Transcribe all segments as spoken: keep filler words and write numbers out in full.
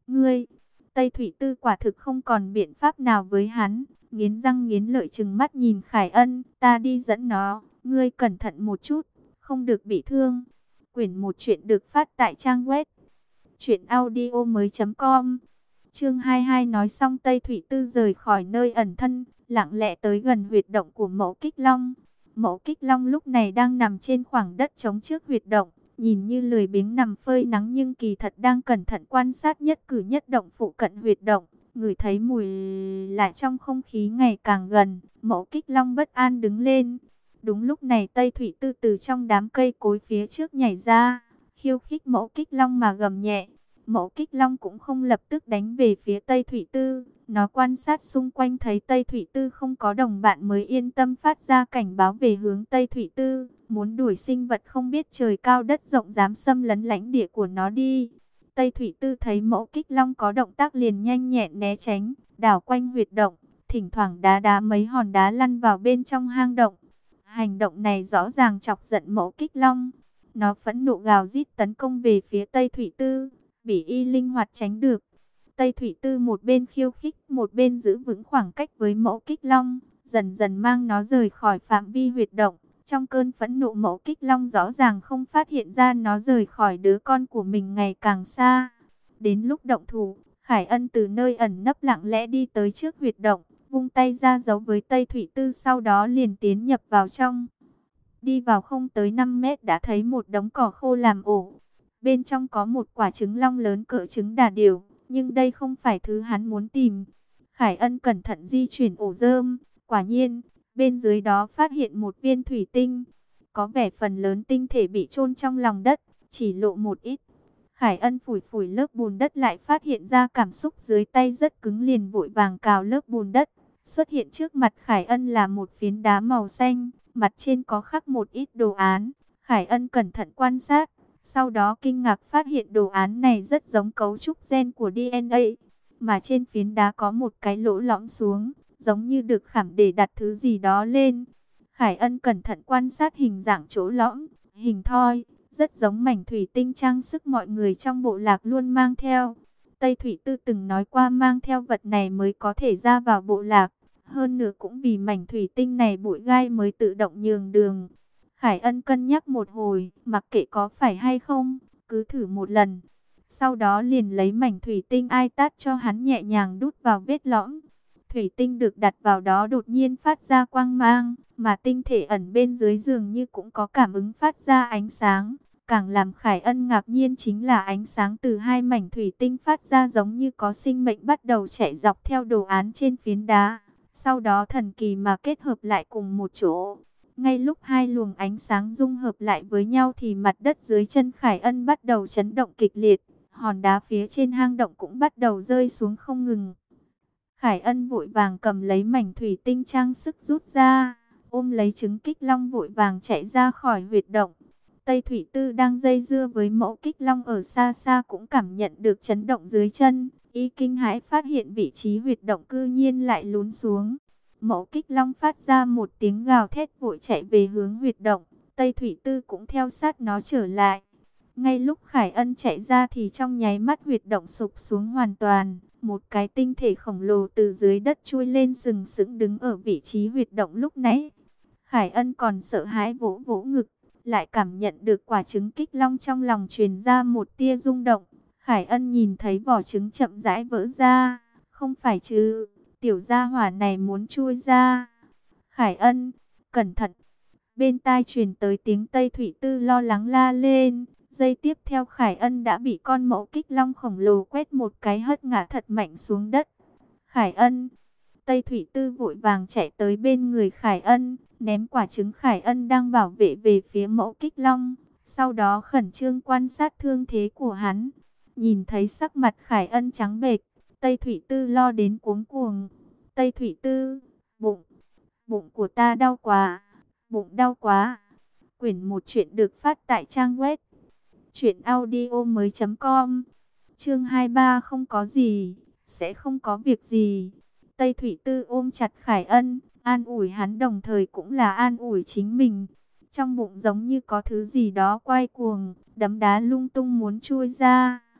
Ngươi, Tây Thủy Tư quả thực không còn biện pháp nào với hắn, nghiến răng nghiến lợi trừng mắt nhìn Khải Ân, ta đi dẫn nó, ngươi cẩn thận một chút, không được bị thương. Quyển một chuyện được phát tại trang web truyện audio mới chấm com. Chương hai mươi hai nói xong Tây Thủy Tư rời khỏi nơi ẩn thân, lặng lẽ tới gần huyệt động của Mẫu Kích Long. Mẫu Kích Long lúc này đang nằm trên khoảng đất trống trước huyệt động, nhìn như lười biếng nằm phơi nắng nhưng kỳ thật đang cẩn thận quan sát nhất cử nhất động phụ cận huyệt động. Ngửi thấy mùi lại trong không khí ngày càng gần, Mẫu Kích Long bất an đứng lên. Đúng lúc này Tây Thủy Tư từ trong đám cây cối phía trước nhảy ra, khiêu khích Mẫu Kích Long mà gầm nhẹ. Mẫu Kích Long cũng không lập tức đánh về phía Tây Thủy Tư. Nó quan sát xung quanh thấy Tây Thủy Tư không có đồng bạn mới yên tâm phát ra cảnh báo về hướng Tây Thủy Tư. Muốn đuổi sinh vật không biết trời cao đất rộng dám xâm lấn lãnh địa của nó đi. Tây Thủy Tư thấy Mẫu Kích Long có động tác liền nhanh nhẹn né tránh, đảo quanh huyệt động, thỉnh thoảng đá đá mấy hòn đá lăn vào bên trong hang động. Hành động này rõ ràng chọc giận Mẫu Kích Long. Nó phẫn nộ gào rít tấn công về phía Tây Thủy Tư. Bỉ y linh hoạt tránh được. Tây Thủy Tư một bên khiêu khích, một bên giữ vững khoảng cách với Mẫu Kích Long, dần dần mang nó rời khỏi phạm vi huyệt động. Trong cơn phẫn nộ Mẫu Kích Long rõ ràng không phát hiện ra nó rời khỏi đứa con của mình ngày càng xa. Đến lúc động thủ, Khải Ân từ nơi ẩn nấp lặng lẽ đi tới trước huyệt động, vung tay ra giấu với Tây Thủy Tư, sau đó liền tiến nhập vào trong. Đi vào không tới năm mét đã thấy một đống cỏ khô làm ổ. Bên trong có một quả trứng long lớn cỡ trứng đà điểu, nhưng đây không phải thứ hắn muốn tìm. Khải Ân cẩn thận di chuyển ổ rơm, quả nhiên, bên dưới đó phát hiện một viên thủy tinh. Có vẻ phần lớn tinh thể bị chôn trong lòng đất, chỉ lộ một ít. Khải Ân phủi phủi lớp bùn đất lại phát hiện ra cảm xúc dưới tay rất cứng, liền vội vàng cào lớp bùn đất. Xuất hiện trước mặt Khải Ân là một phiến đá màu xanh, mặt trên có khắc một ít đồ án. Khải Ân cẩn thận quan sát, sau đó kinh ngạc phát hiện đồ án này rất giống cấu trúc gen của đê en a, mà trên phiến đá có một cái lỗ lõm xuống, giống như được khảm để đặt thứ gì đó lên. Khải Ân cẩn thận quan sát hình dạng chỗ lõm, hình thoi, rất giống mảnh thủy tinh trang sức mọi người trong bộ lạc luôn mang theo. Tây Thủy Tư từng nói qua mang theo vật này mới có thể ra vào bộ lạc, hơn nữa cũng vì mảnh thủy tinh này bụi gai mới tự động nhường đường. Khải Ân cân nhắc một hồi, mặc kệ có phải hay không, cứ thử một lần. Sau đó liền lấy mảnh thủy tinh ai tát cho hắn nhẹ nhàng đút vào vết lõm. Thủy tinh được đặt vào đó đột nhiên phát ra quang mang, mà tinh thể ẩn bên dưới dường như cũng có cảm ứng phát ra ánh sáng. Càng làm Khải Ân ngạc nhiên chính là ánh sáng từ hai mảnh thủy tinh phát ra giống như có sinh mệnh bắt đầu chạy dọc theo đồ án trên phiến đá. Sau đó thần kỳ mà kết hợp lại cùng một chỗ. Ngay lúc hai luồng ánh sáng dung hợp lại với nhau thì mặt đất dưới chân Khải Ân bắt đầu chấn động kịch liệt. Hòn đá phía trên hang động cũng bắt đầu rơi xuống không ngừng. Khải Ân vội vàng cầm lấy mảnh thủy tinh trang sức rút ra, ôm lấy trứng kích long vội vàng chạy ra khỏi huyệt động. Tây Thủy Tư đang dây dưa với Mẫu Kích Long ở xa xa cũng cảm nhận được chấn động dưới chân. Y kinh hãi phát hiện vị trí huyệt động cư nhiên lại lún xuống. Mẫu Kích Long phát ra một tiếng gào thét vội chạy về hướng huyệt động. Tây Thủy Tư cũng theo sát nó trở lại. Ngay lúc Khải Ân chạy ra thì trong nháy mắt huyệt động sụp xuống hoàn toàn. Một cái tinh thể khổng lồ từ dưới đất chui lên sừng sững đứng ở vị trí huyệt động lúc nãy. Khải Ân còn sợ hãi vỗ vỗ ngực, lại cảm nhận được quả trứng kích long trong lòng truyền ra một tia rung động. Khải Ân nhìn thấy vỏ trứng chậm rãi vỡ ra. Không phải chứ, tiểu gia hỏa này muốn chui ra. Khải Ân, cẩn thận. Bên tai truyền tới tiếng Tây Thủy Tư lo lắng la lên. Giây tiếp theo Khải Ân đã bị con Mẫu Kích Long khổng lồ quét một cái hất ngã thật mạnh xuống đất. Khải Ân, Tây Thủy Tư vội vàng chạy tới bên người Khải Ân, ném quả trứng Khải Ân đang bảo vệ về phía Mẫu Kích Long. Sau đó khẩn trương quan sát thương thế của hắn. Nhìn thấy sắc mặt Khải Ân trắng bệch, Tây Thủy Tư lo đến cuống cuồng. Tây Thủy Tư, bụng, bụng của ta đau quá, bụng đau quá. Quyển một chuyện được phát tại trang web truyện audio mới chấm com. Chương hai mươi ba không có gì, sẽ không có việc gì. Tây Thủy Tư ôm chặt Khải Ân, an ủi hắn đồng thời cũng là an ủi chính mình. Trong bụng giống như có thứ gì đó quay cuồng, đấm đá lung tung muốn chui ra.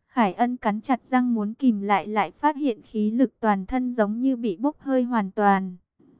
Khải Ân cắn chặt răng muốn kìm lại, lại phát hiện khí lực toàn thân giống như bị bốc hơi hoàn toàn.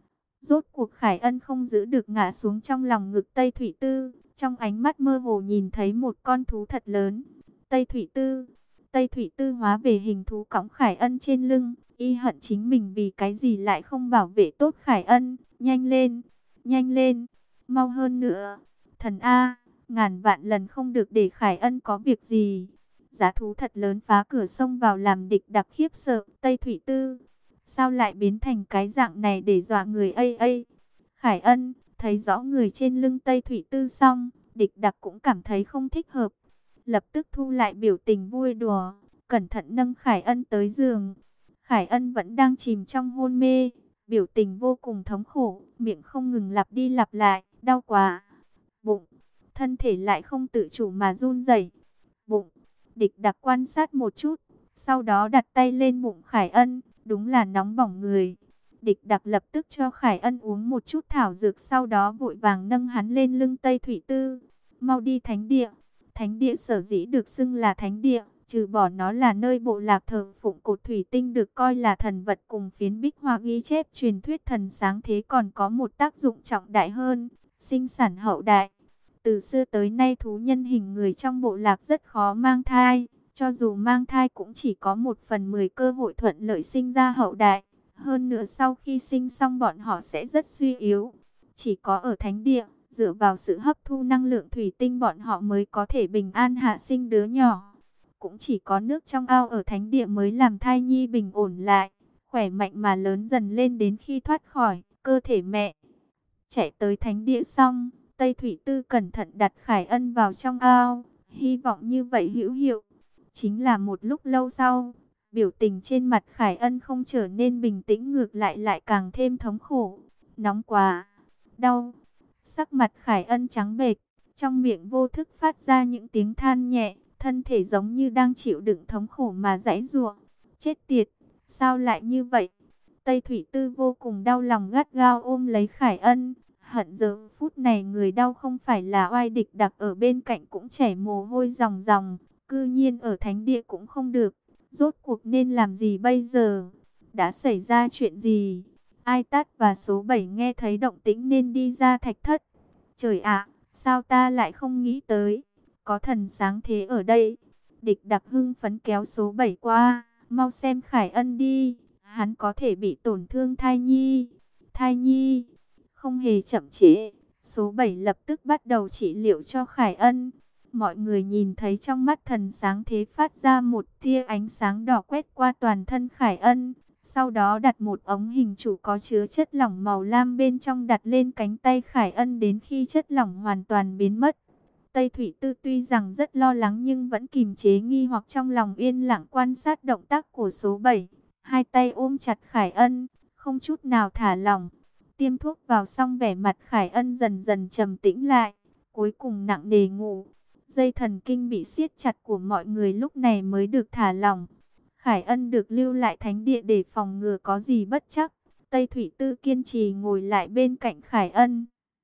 Rốt cuộc Khải Ân không giữ được ngã xuống trong lòng ngực Tây Thủy Tư, trong ánh mắt mơ hồ nhìn thấy một con thú thật lớn. Tây Thủy Tư, Tây Thủy Tư hóa về hình thú cõng Khải Ân trên lưng, y hận chính mình vì cái gì lại không bảo vệ tốt Khải Ân. Nhanh lên, nhanh lên, mau hơn nữa. Thần A, ngàn vạn lần không được để Khải Ân có việc gì. Giá thú thật lớn phá cửa xông vào làm địch đặc khiếp sợ. Tây Thủy Tư, sao lại biến thành cái dạng này để dọa người ây ây. Khải Ân thấy rõ người trên lưng Tây Thủy Tư xong, địch đặc cũng cảm thấy không thích hợp. Lập tức thu lại biểu tình vui đùa, cẩn thận nâng Khải Ân tới giường. Khải Ân vẫn đang chìm trong hôn mê, biểu tình vô cùng thống khổ, miệng không ngừng lặp đi lặp lại, đau quá. Bụng, thân thể lại không tự chủ mà run rẩy. Bụng, địch đặc quan sát một chút, sau đó đặt tay lên bụng Khải Ân, đúng là nóng bỏng người. Địch đặc lập tức cho Khải Ân uống một chút thảo dược, sau đó vội vàng nâng hắn lên lưng Tây Thủy Tư. Mau đi thánh địa. Thánh địa sở dĩ được xưng là thánh địa, trừ bỏ nó là nơi bộ lạc thờ phụng cột thủy tinh được coi là thần vật cùng phiến bích hoa ghi chép truyền thuyết thần sáng thế, còn có một tác dụng trọng đại hơn, sinh sản hậu đại. Từ xưa tới nay thú nhân hình người trong bộ lạc rất khó mang thai, cho dù mang thai cũng chỉ có một phần mười cơ hội thuận lợi sinh ra hậu đại. Hơn nữa sau khi sinh xong bọn họ sẽ rất suy yếu. Chỉ có ở thánh địa, dựa vào sự hấp thu năng lượng thủy tinh bọn họ mới có thể bình an hạ sinh đứa nhỏ. Cũng chỉ có nước trong ao ở thánh địa mới làm thai nhi bình ổn lại, khỏe mạnh mà lớn dần lên đến khi thoát khỏi cơ thể mẹ. Chạy tới thánh địa xong, Tây Thủy Tư cẩn thận đặt Khải Ân vào trong ao, hy vọng như vậy hữu hiệu. Chính là một lúc lâu sau, biểu tình trên mặt Khải Ân không trở nên bình tĩnh, ngược lại lại càng thêm thống khổ. Nóng quá, đau. Sắc mặt Khải Ân trắng bệch, trong miệng vô thức phát ra những tiếng than nhẹ, thân thể giống như đang chịu đựng thống khổ mà giãy giụa. Chết tiệt, sao lại như vậy? Tây Thủy Tư vô cùng đau lòng, gắt gao ôm lấy Khải Ân. Hận giờ phút này người đau không phải là oai địch đặc ở bên cạnh cũng chảy mồ hôi ròng ròng. Cư nhiên ở thánh địa cũng không được. Rốt cuộc nên làm gì bây giờ? Đã xảy ra chuyện gì? Ai Tát và số bảy nghe thấy động tĩnh nên đi ra thạch thất. Trời ạ, sao ta lại không nghĩ tới? Có thần sáng thế ở đây. Địch đặc hưng phấn kéo số bảy qua. Mau xem Khải Ân đi. Hắn có thể bị tổn thương thai nhi. Thai nhi. Không hề chậm trễ. Số bảy lập tức bắt đầu trị liệu cho Khải Ân. Mọi người nhìn thấy trong mắt thần sáng thế phát ra một tia ánh sáng đỏ quét qua toàn thân Khải Ân. Sau đó đặt một ống hình trụ có chứa chất lỏng màu lam bên trong đặt lên cánh tay Khải Ân đến khi chất lỏng hoàn toàn biến mất. Tây Thủy Tư tuy rằng rất lo lắng nhưng vẫn kìm chế nghi hoặc trong lòng, yên lặng quan sát động tác của số bảy. Hai tay ôm chặt Khải Ân, không chút nào thả lỏng. Tiêm thuốc vào xong vẻ mặt Khải Ân dần dần trầm tĩnh lại, cuối cùng nặng nề ngủ. Dây thần kinh bị siết chặt của mọi người lúc này mới được thả lỏng. Khải Ân được lưu lại thánh địa để phòng ngừa có gì bất trắc. Tây Thủy Tư kiên trì ngồi lại bên cạnh Khải Ân.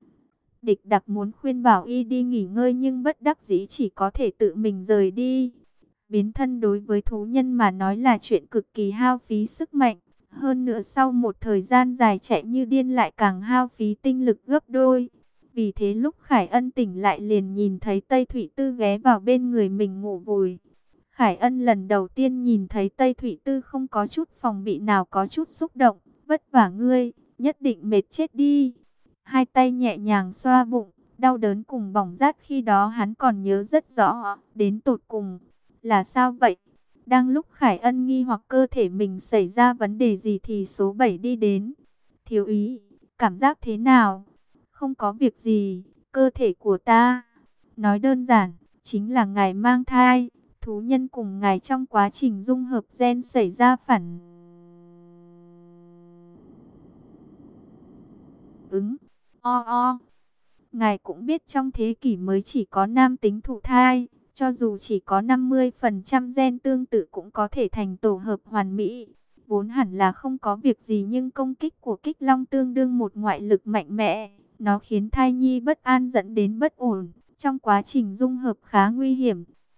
Địch đặc muốn khuyên bảo y đi nghỉ ngơi nhưng bất đắc dĩ chỉ có thể tự mình rời đi. Biến thân đối với thú nhân mà nói là chuyện cực kỳ hao phí sức mạnh. Hơn nữa sau một thời gian dài chạy như điên lại càng hao phí tinh lực gấp đôi. Vì thế lúc Khải Ân tỉnh lại liền nhìn thấy Tây Thủy Tư ghé vào bên người mình ngủ vùi. Khải Ân lần đầu tiên nhìn thấy Tây Thủy Tư không có chút phòng bị nào, có chút xúc động. Vất vả ngươi, nhất định mệt chết đi. Hai tay nhẹ nhàng xoa bụng, đau đớn cùng bỏng rát khi đó hắn còn nhớ rất rõ. Đến tột cùng, là sao vậy? Đang lúc Khải Ân nghi hoặc cơ thể mình xảy ra vấn đề gì thì số bảy đi đến. Thiếu úy, cảm giác thế nào? Không có việc gì, cơ thể của ta. Nói đơn giản, chính là ngài mang thai. Thú nhân cùng ngài trong quá trình dung hợp gen xảy ra phản ứng. O o. Ngài cũng biết trong thế kỷ mới chỉ có nam tính thụ thai. Cho dù chỉ có năm mươi phần trăm gen tương tự cũng có thể thành tổ hợp hoàn mỹ. Vốn hẳn là không có việc gì nhưng công kích của kích long tương đương một ngoại lực mạnh mẽ. Nó khiến thai nhi bất an dẫn đến bất ổn. Trong quá trình dung hợp khá nguy hiểm.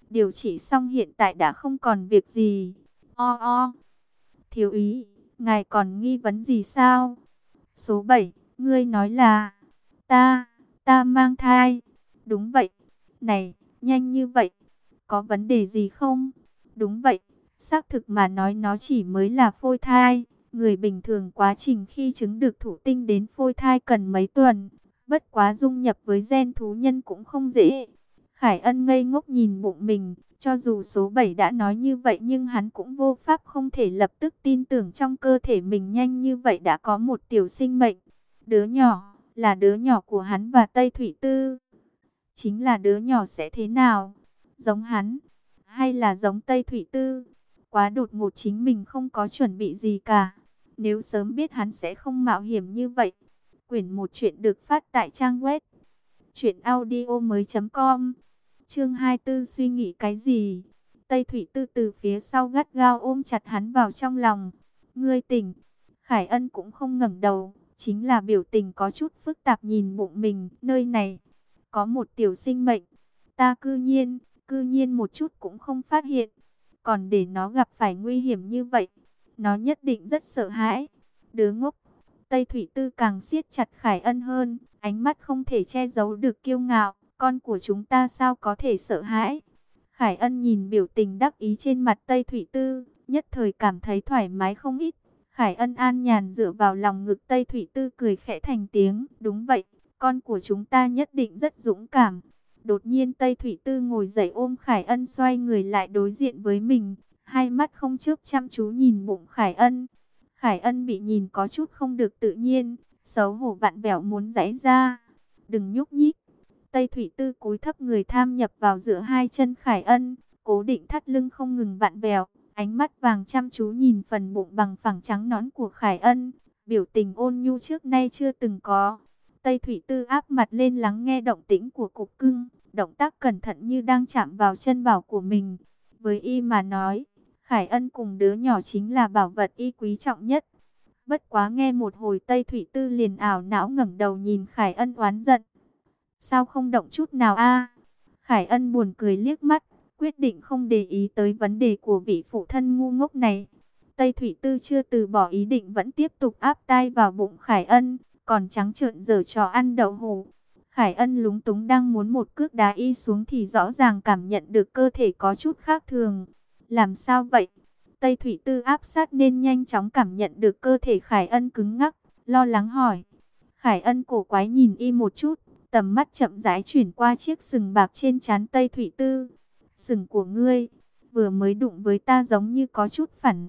Điều trị xong hiện tại đã không còn việc gì. O o. Thiếu úy, ngài còn nghi vấn gì sao? Số bảy, ngươi nói là ta, ta mang thai. Đúng vậy. Này, nhanh như vậy, có vấn đề gì không? Đúng vậy, xác thực mà nói nó chỉ mới là phôi thai. Người bình thường quá trình khi trứng được thụ tinh đến phôi thai cần mấy tuần. Bất quá dung nhập với gen thú nhân cũng không dễ. Khải Ân ngây ngốc nhìn bụng mình. Cho dù số bảy đã nói như vậy nhưng hắn cũng vô pháp không thể lập tức tin tưởng trong cơ thể mình nhanh như vậy đã có một tiểu sinh mệnh. Đứa nhỏ, là đứa nhỏ của hắn và Tây Thủy Tư. Chính là đứa nhỏ sẽ thế nào? Giống hắn, hay là giống Tây Thủy Tư? Quá đột ngột, chính mình không có chuẩn bị gì cả. Nếu sớm biết hắn sẽ không mạo hiểm như vậy. Quyển một chuyện được phát tại trang web truyện audio mới chấm com. Chương hai mươi tư, suy nghĩ cái gì? Tây Thủy Tư từ phía sau gắt gao ôm chặt hắn vào trong lòng. Ngươi tỉnh. Khải Ân cũng không ngẩng đầu, chính là biểu tình có chút phức tạp nhìn bụng mình. Nơi này có một tiểu sinh mệnh, ta cư nhiên, cư nhiên một chút cũng không phát hiện. Còn để nó gặp phải nguy hiểm như vậy, nó nhất định rất sợ hãi. Đứa ngốc. Tây Thủy Tư càng siết chặt Khải Ân hơn, ánh mắt không thể che giấu được kiêu ngạo. Con của chúng ta sao có thể sợ hãi? Khải Ân nhìn biểu tình đắc ý trên mặt Tây Thủy Tư, nhất thời cảm thấy thoải mái không ít. Khải Ân an nhàn dựa vào lòng ngực Tây Thủy Tư cười khẽ thành tiếng. Đúng vậy, con của chúng ta nhất định rất dũng cảm. Đột nhiên Tây Thủy Tư ngồi dậy ôm Khải Ân, xoay người lại đối diện với mình. Hai mắt không chớp chăm chú nhìn bụng Khải Ân. Khải Ân bị nhìn có chút không được tự nhiên, xấu hổ vặn vẹo muốn giãy ra. Đừng nhúc nhích. Tây Thủy Tư cúi thấp người tham nhập vào giữa hai chân Khải Ân, cố định thắt lưng không ngừng vặn vẹo, ánh mắt vàng chăm chú nhìn phần bụng bằng phẳng trắng nõn của Khải Ân, biểu tình ôn nhu trước nay chưa từng có. Tây Thủy Tư áp mặt lên lắng nghe động tĩnh của cục cưng, động tác cẩn thận như đang chạm vào chân bảo của mình. Với y mà nói, Khải Ân cùng đứa nhỏ chính là bảo vật y quý trọng nhất. Bất quá nghe một hồi Tây Thủy Tư liền ảo não ngẩng đầu nhìn Khải Ân oán giận. Sao không động chút nào a? Khải Ân buồn cười liếc mắt, quyết định không để ý tới vấn đề của vị phụ thân ngu ngốc này. Tây Thủy Tư chưa từ bỏ ý định vẫn tiếp tục áp tai vào bụng Khải Ân, còn trắng trợn giở trò ăn đậu hũ. Khải Ân lúng túng đang muốn một cước đá y xuống thì rõ ràng cảm nhận được cơ thể có chút khác thường. Làm sao vậy? Tây Thủy Tư áp sát nên nhanh chóng cảm nhận được cơ thể Khải Ân cứng ngắc, lo lắng hỏi. Khải Ân cổ quái nhìn y một chút, tầm mắt chậm rãi chuyển qua chiếc sừng bạc trên trán Tây Thủy Tư. Sừng của ngươi, vừa mới đụng với ta giống như có chút phản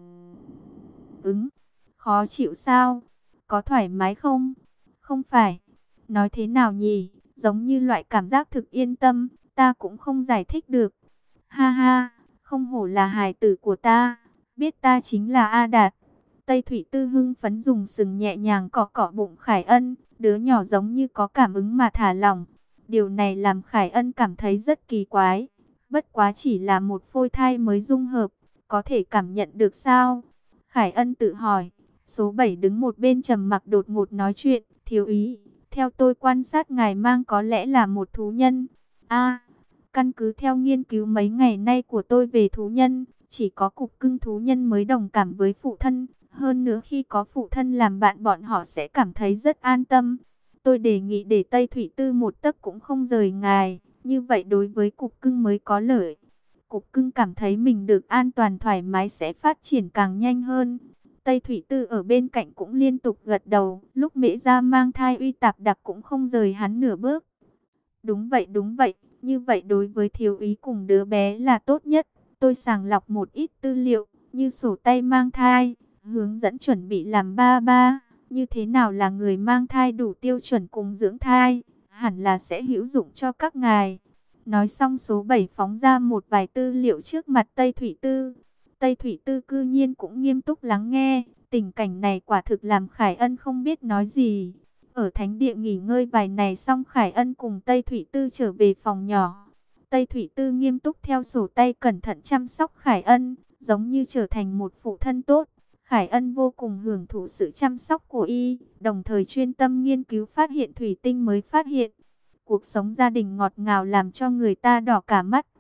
ứng. Khó chịu sao? Có thoải mái không? Không phải. Nói thế nào nhỉ? Giống như loại cảm giác thực yên tâm, ta cũng không giải thích được. Ha ha, không hổ là hài tử của ta, biết ta chính là A Đạt. Tây Thủy Tư hưng phấn dùng sừng nhẹ nhàng cọ cọ bụng Khải Ân, đứa nhỏ giống như có cảm ứng mà thả lỏng. Điều này làm Khải Ân cảm thấy rất kỳ quái. Bất quá chỉ là một phôi thai mới dung hợp, có thể cảm nhận được sao? Khải Ân tự hỏi. Số bảy đứng một bên trầm mặc đột ngột nói chuyện. Thiếu úy, theo tôi quan sát ngài mang có lẽ là một thú nhân. A, căn cứ theo nghiên cứu mấy ngày nay của tôi về thú nhân, chỉ có cục cưng thú nhân mới đồng cảm với phụ thân. Hơn nữa khi có phụ thân làm bạn bọn họ sẽ cảm thấy rất an tâm. Tôi đề nghị để Tây Thủy Tư một tấc cũng không rời ngài. Như vậy đối với cục cưng mới có lợi. Cục cưng cảm thấy mình được an toàn thoải mái sẽ phát triển càng nhanh hơn. Tây Thủy Tư ở bên cạnh cũng liên tục gật đầu. Lúc Mễ Gia mang thai Uy Tạp Đặc cũng không rời hắn nửa bước. Đúng vậy đúng vậy. Như vậy đối với thiếu úy cùng đứa bé là tốt nhất. Tôi sàng lọc một ít tư liệu như sổ tay mang thai, hướng dẫn chuẩn bị làm ba ba, như thế nào là người mang thai đủ tiêu chuẩn cùng dưỡng thai, hẳn là sẽ hữu dụng cho các ngài. Nói xong số bảy phóng ra một vài tư liệu trước mặt Tây Thủy Tư. Tây Thủy Tư cư nhiên cũng nghiêm túc lắng nghe, tình cảnh này quả thực làm Khải Ân không biết nói gì. Ở thánh địa nghỉ ngơi vài ngày xong Khải Ân cùng Tây Thủy Tư trở về phòng nhỏ. Tây Thủy Tư nghiêm túc theo sổ tay cẩn thận chăm sóc Khải Ân, giống như trở thành một phụ thân tốt. Khải Ân vô cùng hưởng thụ sự chăm sóc của y, đồng thời chuyên tâm nghiên cứu phát hiện thủy tinh mới phát hiện. Cuộc sống gia đình ngọt ngào làm cho người ta đỏ cả mắt.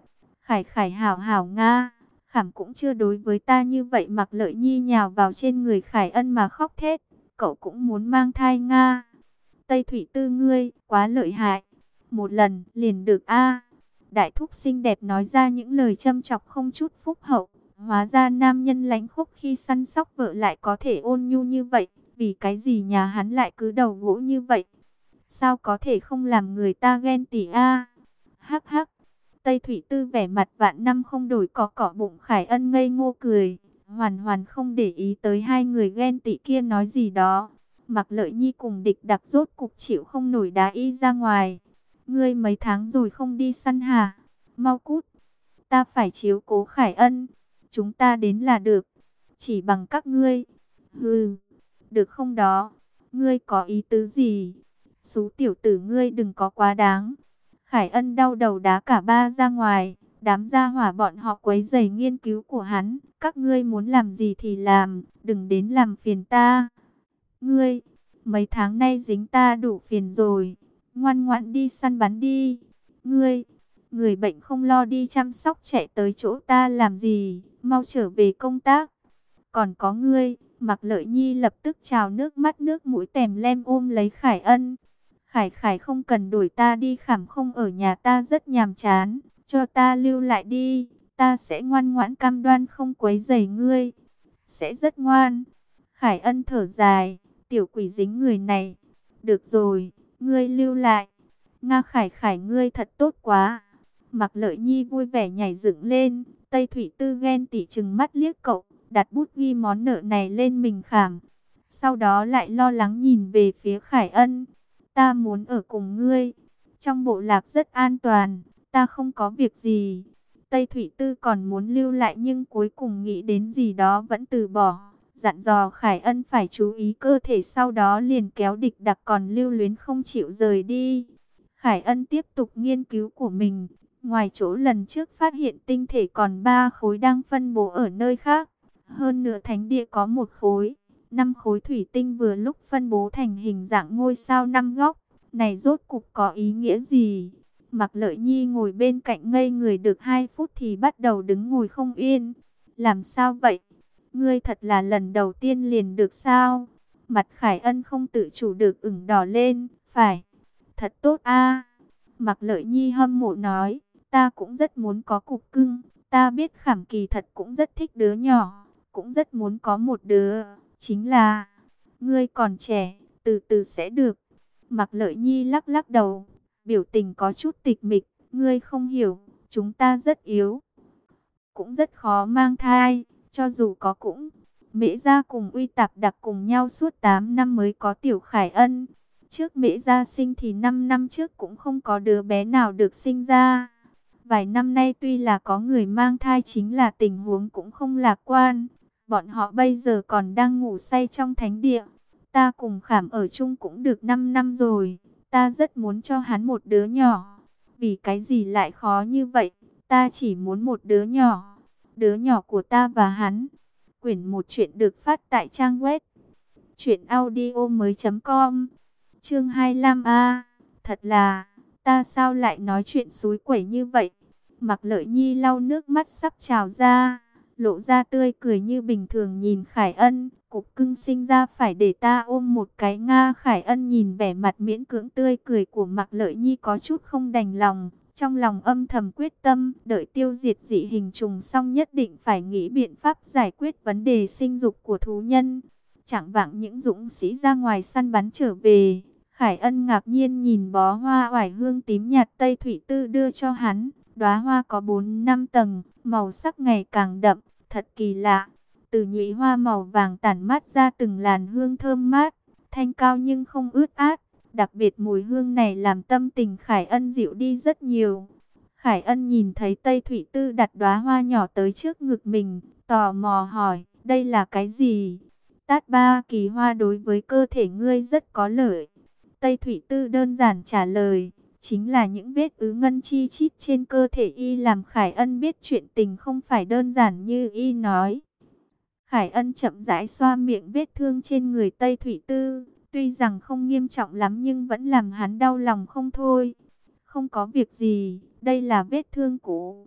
Khải Khải hảo hảo Nga, Khảm cũng chưa đối với ta như vậy. Mạc Lợi Nhi nhào vào trên người Khải Ân mà khóc thét. Cậu cũng muốn mang thai Nga. Tây Thủy Tư ngươi, quá lợi hại. Một lần, liền được a. Đại thúc xinh đẹp nói ra những lời châm chọc không chút phúc hậu. Hóa ra nam nhân lãnh khốc khi săn sóc vợ lại có thể ôn nhu như vậy. Vì cái gì nhà hắn lại cứ đầu gỗ như vậy? Sao có thể không làm người ta ghen tị a? Hắc hắc. Tây Thủy Tư vẻ mặt vạn năm không đổi cỏ cỏ bụng Khải Ân ngây ngô cười. Hoàn hoàn không để ý tới hai người ghen tị kia nói gì đó. Mạc Lợi Nhi cùng Địch Đặc rốt cục chịu không nổi đá y ra ngoài. Ngươi mấy tháng rồi không đi săn hả? Mau cút. Ta phải chiếu cố Khải Ân. Chúng ta đến là được. Chỉ bằng các ngươi. Hừ. Được không đó? Ngươi có ý tứ gì? Xú tiểu tử ngươi đừng có quá đáng. Khải Ân đau đầu đá cả ba ra ngoài. Đám gia hỏa bọn họ quấy rầy nghiên cứu của hắn. Các ngươi muốn làm gì thì làm. Đừng đến làm phiền ta. Ngươi, mấy tháng nay dính ta đủ phiền rồi. Ngoan ngoãn đi săn bắn đi. Ngươi, người bệnh không lo đi chăm sóc chạy tới chỗ ta làm gì. Mau trở về công tác. Còn có ngươi, Mạc Lợi Nhi lập tức trào nước mắt nước mũi tèm lem ôm lấy Khải Ân. Khải Khải không cần đuổi ta đi, Khảm không ở nhà ta rất nhàm chán. Cho ta lưu lại đi. Ta sẽ ngoan ngoãn cam đoan không quấy rầy ngươi. Sẽ rất ngoan. Khải Ân thở dài. Tiểu quỷ dính người này. Được rồi, ngươi lưu lại. Nga Khải Khải ngươi thật tốt quá. Mạc Lợi Nhi vui vẻ nhảy dựng lên. Tây Thủy Tư ghen tỉ trừng mắt liếc cậu. Đặt bút ghi món nợ này lên mình Khảm. Sau đó lại lo lắng nhìn về phía Khải Ân. Ta muốn ở cùng ngươi. Trong bộ lạc rất an toàn. Ta không có việc gì. Tây Thủy Tư còn muốn lưu lại nhưng cuối cùng nghĩ đến gì đó vẫn từ bỏ. Dặn dò Khải Ân phải chú ý cơ thể, sau đó liền kéo Địch Đặc còn lưu luyến không chịu rời đi. Khải Ân tiếp tục nghiên cứu của mình. Ngoài chỗ lần trước phát hiện tinh thể còn ba khối đang phân bố ở nơi khác. Hơn nữa thánh địa có một khối. Năm khối thủy tinh vừa lúc phân bố thành hình dạng ngôi sao năm góc. Này rốt cục có ý nghĩa gì? Mạc Lợi Nhi ngồi bên cạnh ngây người được hai phút thì bắt đầu đứng ngồi không yên. Làm sao vậy? Ngươi thật là lần đầu tiên liền được sao? Mặt Khải Ân không tự chủ được ửng đỏ lên. Phải. Thật tốt a. Mạc Lợi Nhi hâm mộ nói. Ta cũng rất muốn có cục cưng. Ta biết Khảm kỳ thật cũng rất thích đứa nhỏ. Cũng rất muốn có một đứa. Chính là. Ngươi còn trẻ. Từ từ sẽ được. Mạc Lợi Nhi lắc lắc đầu. Biểu tình có chút tịch mịch. Ngươi không hiểu. Chúng ta rất yếu. Cũng rất khó mang thai. Cho dù có cũng, Mễ Gia cùng Uy Tạp Đặc cùng nhau suốt tám năm mới có tiểu Khải Ân. Trước Mễ Gia sinh thì năm năm trước cũng không có đứa bé nào được sinh ra. Vài năm nay tuy là có người mang thai, chính là tình huống cũng không lạc quan. Bọn họ bây giờ còn đang ngủ say trong thánh địa. Ta cùng Khảm ở chung cũng được năm năm rồi. Ta rất muốn cho hắn một đứa nhỏ. Vì cái gì lại khó như vậy? Ta chỉ muốn một đứa nhỏ. Đứa nhỏ của ta và hắn. Quyển một chuyện được phát tại trang web truyện audio mới chấm com. Chương hai mươi lăm a. Thật là, ta sao lại nói chuyện xúi quẩy như vậy? Mạc Lợi Nhi lau nước mắt sắp trào ra, lộ ra tươi cười như bình thường nhìn Khải Ân. Cục cưng sinh ra phải để ta ôm một cái Nga. Khải Ân nhìn vẻ mặt miễn cưỡng tươi cười của Mạc Lợi Nhi có chút không đành lòng. Trong lòng âm thầm quyết tâm, đợi tiêu diệt dị hình trùng xong nhất định phải nghĩ biện pháp giải quyết vấn đề sinh dục của thú nhân. Chẳng vạng những dũng sĩ ra ngoài săn bắn trở về, Khải Ân ngạc nhiên nhìn bó hoa oải hương tím nhạt Tây Thủy Tư đưa cho hắn. Đóa hoa có bốn năm tầng, màu sắc ngày càng đậm, thật kỳ lạ. Từ nhụy hoa màu vàng tản mát ra từng làn hương thơm mát, thanh cao nhưng không ướt át. Đặc biệt mùi hương này làm tâm tình Khải Ân dịu đi rất nhiều. Khải Ân nhìn thấy Tây Thủy Tư đặt đóa hoa nhỏ tới trước ngực mình, tò mò hỏi, đây là cái gì? Tát ba kỳ hoa đối với cơ thể ngươi rất có lợi. Tây Thủy Tư đơn giản trả lời, chính là những vết ứ ngân chi chít trên cơ thể y làm Khải Ân biết chuyện tình không phải đơn giản như y nói. Khải Ân chậm rãi xoa miệng vết thương trên người Tây Thủy Tư. Tuy rằng không nghiêm trọng lắm nhưng vẫn làm hắn đau lòng không thôi. Không có việc gì, đây là vết thương cũ.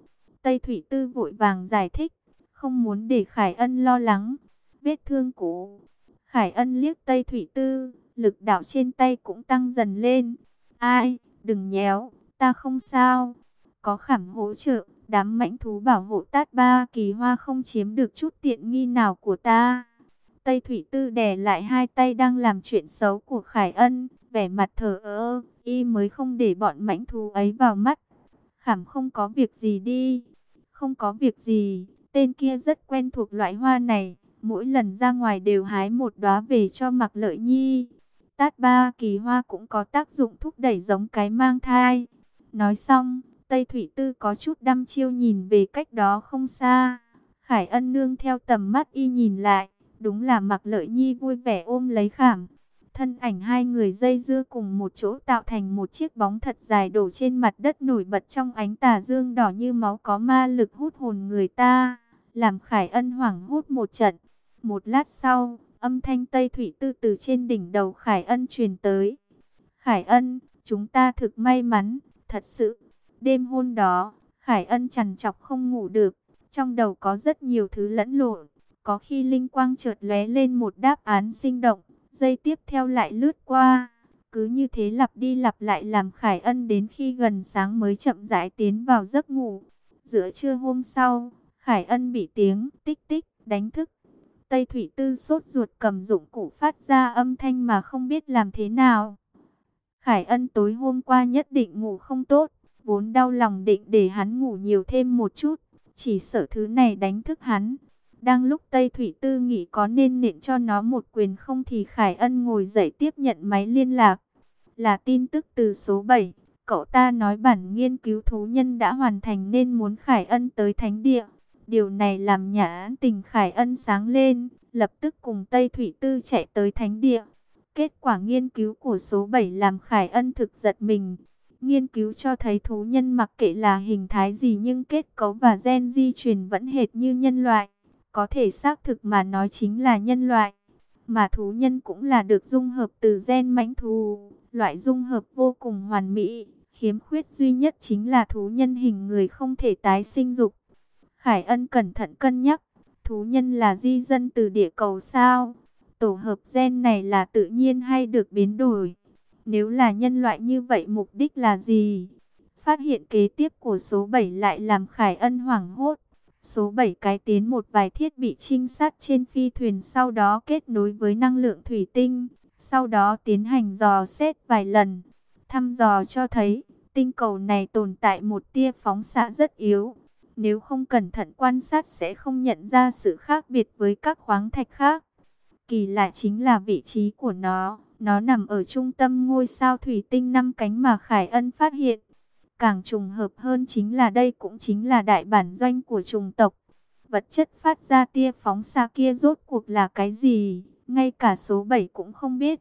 Tây Thủy Tư vội vàng giải thích, không muốn để Khải Ân lo lắng. Vết thương cũ. Khải Ân liếc Tây Thủy Tư, lực đạo trên tay cũng tăng dần lên. Ai, đừng nhéo, ta không sao. Có Khảm hỗ trợ, đám mãnh thú bảo hộ Tát Ba Kỳ Hoa không chiếm được chút tiện nghi nào của ta. Tây Thủy Tư đè lại hai tay đang làm chuyện xấu của Khải Ân, vẻ mặt thờ ơ, y mới không để bọn mãnh thú ấy vào mắt. Khảm không có việc gì đi. Không có việc gì, tên kia rất quen thuộc loại hoa này, mỗi lần ra ngoài đều hái một đóa về cho Mạc Lợi Nhi. Tát Ba Kỳ Hoa cũng có tác dụng thúc đẩy giống cái mang thai. Nói xong, Tây Thủy Tư có chút đăm chiêu nhìn về cách đó không xa. Khải Ân nương theo tầm mắt y nhìn lại, đúng là Mạc Lợi Nhi vui vẻ ôm lấy Khảm. Thân ảnh hai người dây dưa cùng một chỗ tạo thành một chiếc bóng thật dài đổ trên mặt đất nổi bật trong ánh tà dương đỏ như máu có ma lực hút hồn người ta, làm Khải Ân hoảng hốt một trận. Một lát sau, âm thanh Tây Thủy Tư từ trên đỉnh đầu Khải Ân truyền tới. Khải Ân, chúng ta thực may mắn, thật sự. Đêm hôm đó, Khải Ân trằn trọc không ngủ được, trong đầu có rất nhiều thứ lẫn lộn. Có khi linh quang chợt lóe lên một đáp án sinh động, giây tiếp theo lại lướt qua. Cứ như thế lặp đi lặp lại làm Khải Ân đến khi gần sáng mới chậm rãi tiến vào giấc ngủ. Giữa trưa hôm sau, Khải Ân bị tiếng tích tích đánh thức. Tây Thủy Tư sốt ruột cầm dụng cụ phát ra âm thanh mà không biết làm thế nào. Khải Ân tối hôm qua nhất định ngủ không tốt, vốn đau lòng định để hắn ngủ nhiều thêm một chút, chỉ sợ thứ này đánh thức hắn. Đang lúc Tây Thủy Tư nghĩ có nên nện cho nó một quyền không thì Khải Ân ngồi dậy tiếp nhận máy liên lạc. Là tin tức từ số bảy, cậu ta nói bản nghiên cứu thú nhân đã hoàn thành nên muốn Khải Ân tới thánh địa. Điều này làm nhã tình Khải Ân sáng lên, lập tức cùng Tây Thủy Tư chạy tới thánh địa. Kết quả nghiên cứu của số bảy làm Khải Ân thực giật mình. Nghiên cứu cho thấy thú nhân mặc kệ là hình thái gì nhưng kết cấu và gen di truyền vẫn hệt như nhân loại. Có thể xác thực mà nói chính là nhân loại. Mà thú nhân cũng là được dung hợp từ gen mãnh thú. Loại dung hợp vô cùng hoàn mỹ. Khiếm khuyết duy nhất chính là thú nhân hình người không thể tái sinh dục. Khải Ân cẩn thận cân nhắc. Thú nhân là di dân từ địa cầu sao? Tổ hợp gen này là tự nhiên hay được biến đổi? Nếu là nhân loại như vậy mục đích là gì? Phát hiện kế tiếp của số bảy lại làm Khải Ân hoảng hốt. Số bảy cải tiến một vài thiết bị trinh sát trên phi thuyền, sau đó kết nối với năng lượng thủy tinh, sau đó tiến hành dò xét vài lần. Thăm dò cho thấy, tinh cầu này tồn tại một tia phóng xạ rất yếu. Nếu không cẩn thận quan sát sẽ không nhận ra sự khác biệt với các khoáng thạch khác. Kỳ lạ chính là vị trí của nó, nó nằm ở trung tâm ngôi sao thủy tinh năm cánh mà Khải Ân phát hiện. Càng trùng hợp hơn chính là đây cũng chính là đại bản doanh của chủng tộc. Vật chất phát ra tia phóng xa kia rốt cuộc là cái gì, ngay cả số bảy cũng không biết.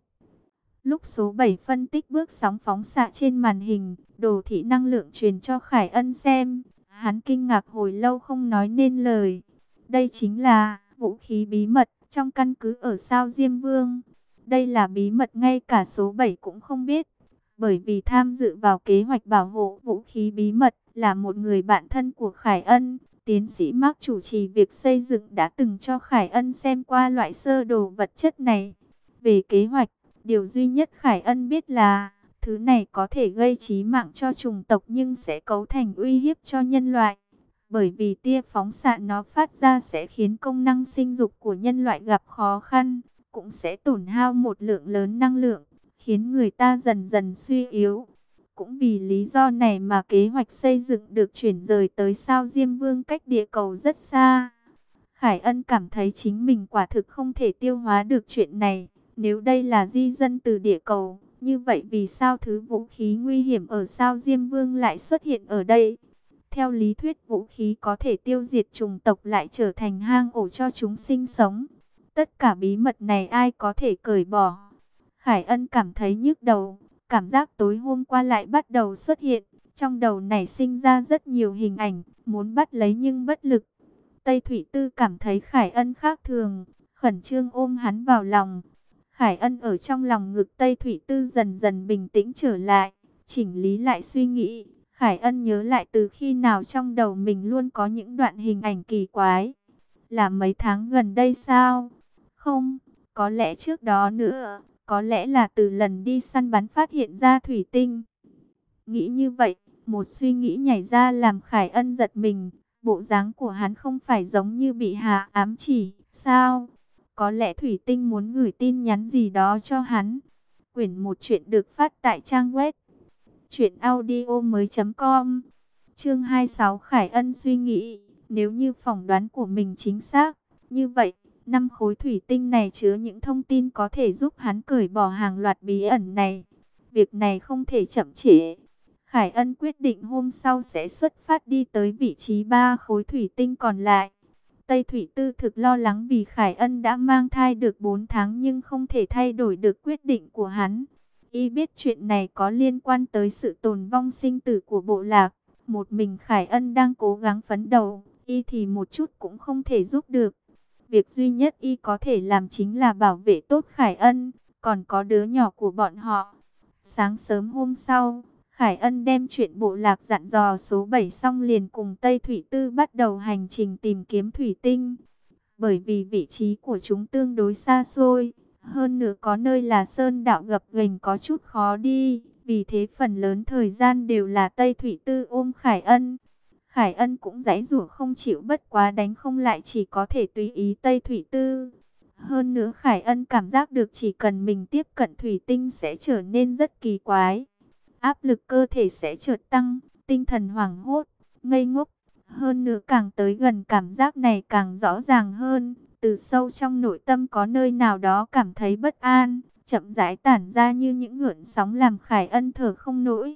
Lúc số bảy phân tích bước sóng phóng xạ trên màn hình, đồ thị năng lượng truyền cho Khải Ân xem, hắn kinh ngạc hồi lâu không nói nên lời. Đây chính là vũ khí bí mật trong căn cứ ở sao Diêm Vương. Đây là bí mật ngay cả số bảy cũng không biết. Bởi vì tham dự vào kế hoạch bảo hộ vũ khí bí mật là một người bạn thân của Khải Ân. Tiến sĩ Mark chủ trì việc xây dựng đã từng cho Khải Ân xem qua loại sơ đồ vật chất này. Về kế hoạch, điều duy nhất Khải Ân biết là thứ này có thể gây chí mạng cho chủng tộc nhưng sẽ cấu thành uy hiếp cho nhân loại. Bởi vì tia phóng xạ nó phát ra sẽ khiến công năng sinh dục của nhân loại gặp khó khăn, cũng sẽ tổn hao một lượng lớn năng lượng, khiến người ta dần dần suy yếu. Cũng vì lý do này mà kế hoạch xây dựng được chuyển rời tới sao Diêm Vương cách địa cầu rất xa. Khải Ân cảm thấy chính mình quả thực không thể tiêu hóa được chuyện này. Nếu đây là di dân từ địa cầu, như vậy vì sao thứ vũ khí nguy hiểm ở sao Diêm Vương lại xuất hiện ở đây? Theo lý thuyết vũ khí có thể tiêu diệt chủng tộc lại trở thành hang ổ cho chúng sinh sống. Tất cả bí mật này ai có thể cởi bỏ? Khải Ân cảm thấy nhức đầu, cảm giác tối hôm qua lại bắt đầu xuất hiện. Trong đầu nảy sinh ra rất nhiều hình ảnh, muốn bắt lấy nhưng bất lực. Tây Thủy Tư cảm thấy Khải Ân khác thường, khẩn trương ôm hắn vào lòng. Khải Ân ở trong lòng ngực Tây Thủy Tư dần dần bình tĩnh trở lại, chỉnh lý lại suy nghĩ. Khải Ân nhớ lại từ khi nào trong đầu mình luôn có những đoạn hình ảnh kỳ quái. Là mấy tháng gần đây sao? Không, có lẽ trước đó nữa. Có lẽ là từ lần đi săn bắn phát hiện ra thủy tinh. Nghĩ như vậy, một suy nghĩ nhảy ra làm Khải Ân giật mình. Bộ dáng của hắn không phải giống như bị hạ ám chỉ, sao? Có lẽ thủy tinh muốn gửi tin nhắn gì đó cho hắn. Quyển một chuyện được phát tại trang web truyện audio mới chấm com. Chương hai mươi sáu, Khải Ân suy nghĩ, nếu như phỏng đoán của mình chính xác, như vậy, năm khối thủy tinh này chứa những thông tin có thể giúp hắn cởi bỏ hàng loạt bí ẩn này. Việc này không thể chậm trễ. Khải Ân quyết định hôm sau sẽ xuất phát đi tới vị trí ba khối thủy tinh còn lại. Tây Thủy Tư thực lo lắng vì Khải Ân đã mang thai được bốn tháng nhưng không thể thay đổi được quyết định của hắn. Y biết chuyện này có liên quan tới sự tồn vong sinh tử của bộ lạc. Một mình Khải Ân đang cố gắng phấn đấu, Y thì một chút cũng không thể giúp được. Việc duy nhất Y có thể làm chính là bảo vệ tốt Khải Ân, còn có đứa nhỏ của bọn họ. Sáng sớm hôm sau, Khải Ân đem chuyện bộ lạc dặn dò số bảy xong liền cùng Tây Thủy Tư bắt đầu hành trình tìm kiếm thủy tinh. Bởi vì vị trí của chúng tương đối xa xôi, hơn nữa có nơi là sơn đạo gập ghềnh có chút khó đi, vì thế phần lớn thời gian đều là Tây Thủy Tư ôm Khải Ân. Khải Ân cũng giãy giụa không chịu, bất quá đánh không lại, chỉ có thể tùy ý Tây Thủy Tư. Hơn nữa Khải Ân cảm giác được chỉ cần mình tiếp cận thủy tinh sẽ trở nên rất kỳ quái. Áp lực cơ thể sẽ chợt tăng, tinh thần hoảng hốt, ngây ngốc. Hơn nữa càng tới gần cảm giác này càng rõ ràng hơn. Từ sâu trong nội tâm có nơi nào đó cảm thấy bất an, chậm rãi tản ra như những gợn sóng làm Khải Ân thở không nổi.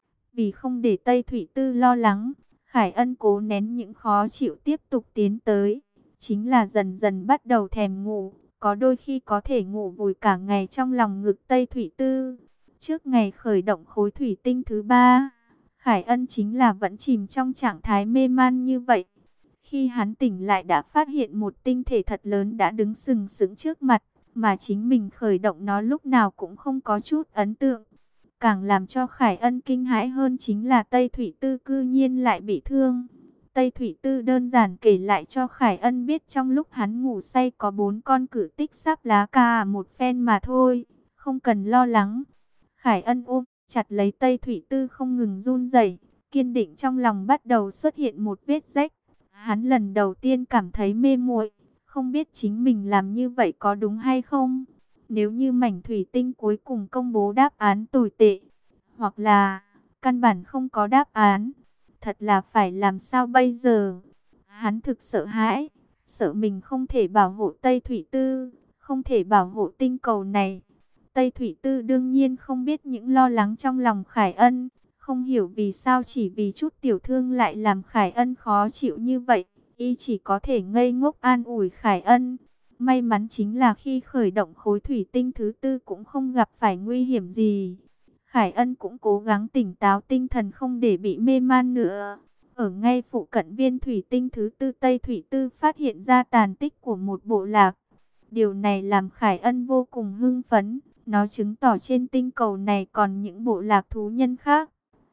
Vì không để Tây Thủy Tư lo lắng, Khải Ân cố nén những khó chịu tiếp tục tiến tới. Chính là dần dần bắt đầu thèm ngủ, có đôi khi có thể ngủ vùi cả ngày trong lòng ngực Tây Thủy Tư. Trước ngày khởi động khối thủy tinh thứ ba, Khải Ân chính là vẫn chìm trong trạng thái mê man như vậy. Khi hắn tỉnh lại đã phát hiện một tinh thể thật lớn đã đứng sừng sững trước mặt, mà chính mình khởi động nó lúc nào cũng không có chút ấn tượng. Càng làm cho Khải Ân kinh hãi hơn chính là Tây Thủy Tư cư nhiên lại bị thương. Tây Thủy Tư đơn giản kể lại cho Khải Ân biết trong lúc hắn ngủ say có bốn con cử tích sáp lá cà một phen mà thôi, không cần lo lắng. Khải Ân ôm chặt lấy Tây Thủy Tư không ngừng run rẩy, kiên định trong lòng bắt đầu xuất hiện một vết rách. Hắn lần đầu tiên cảm thấy mê muội, không biết chính mình làm như vậy có đúng hay không. Nếu như mảnh thủy tinh cuối cùng công bố đáp án tồi tệ, hoặc là căn bản không có đáp án, thật là phải làm sao bây giờ? Hắn thực sợ hãi, sợ mình không thể bảo hộ Tây Thủy Tư, không thể bảo hộ tinh cầu này. Tây Thủy Tư đương nhiên không biết những lo lắng trong lòng Khải Ân, không hiểu vì sao chỉ vì chút tiểu thương lại làm Khải Ân khó chịu như vậy. Y chỉ có thể ngây ngốc an ủi Khải Ân. May mắn chính là khi khởi động khối thủy tinh thứ tư cũng không gặp phải nguy hiểm gì. Khải Ân cũng cố gắng tỉnh táo tinh thần không để bị mê man nữa. Ở ngay phụ cận viên thủy tinh thứ tư, Tây Thủy Tư phát hiện ra tàn tích của một bộ lạc. Điều này làm Khải Ân vô cùng hưng phấn. Nó chứng tỏ trên tinh cầu này còn những bộ lạc thú nhân khác.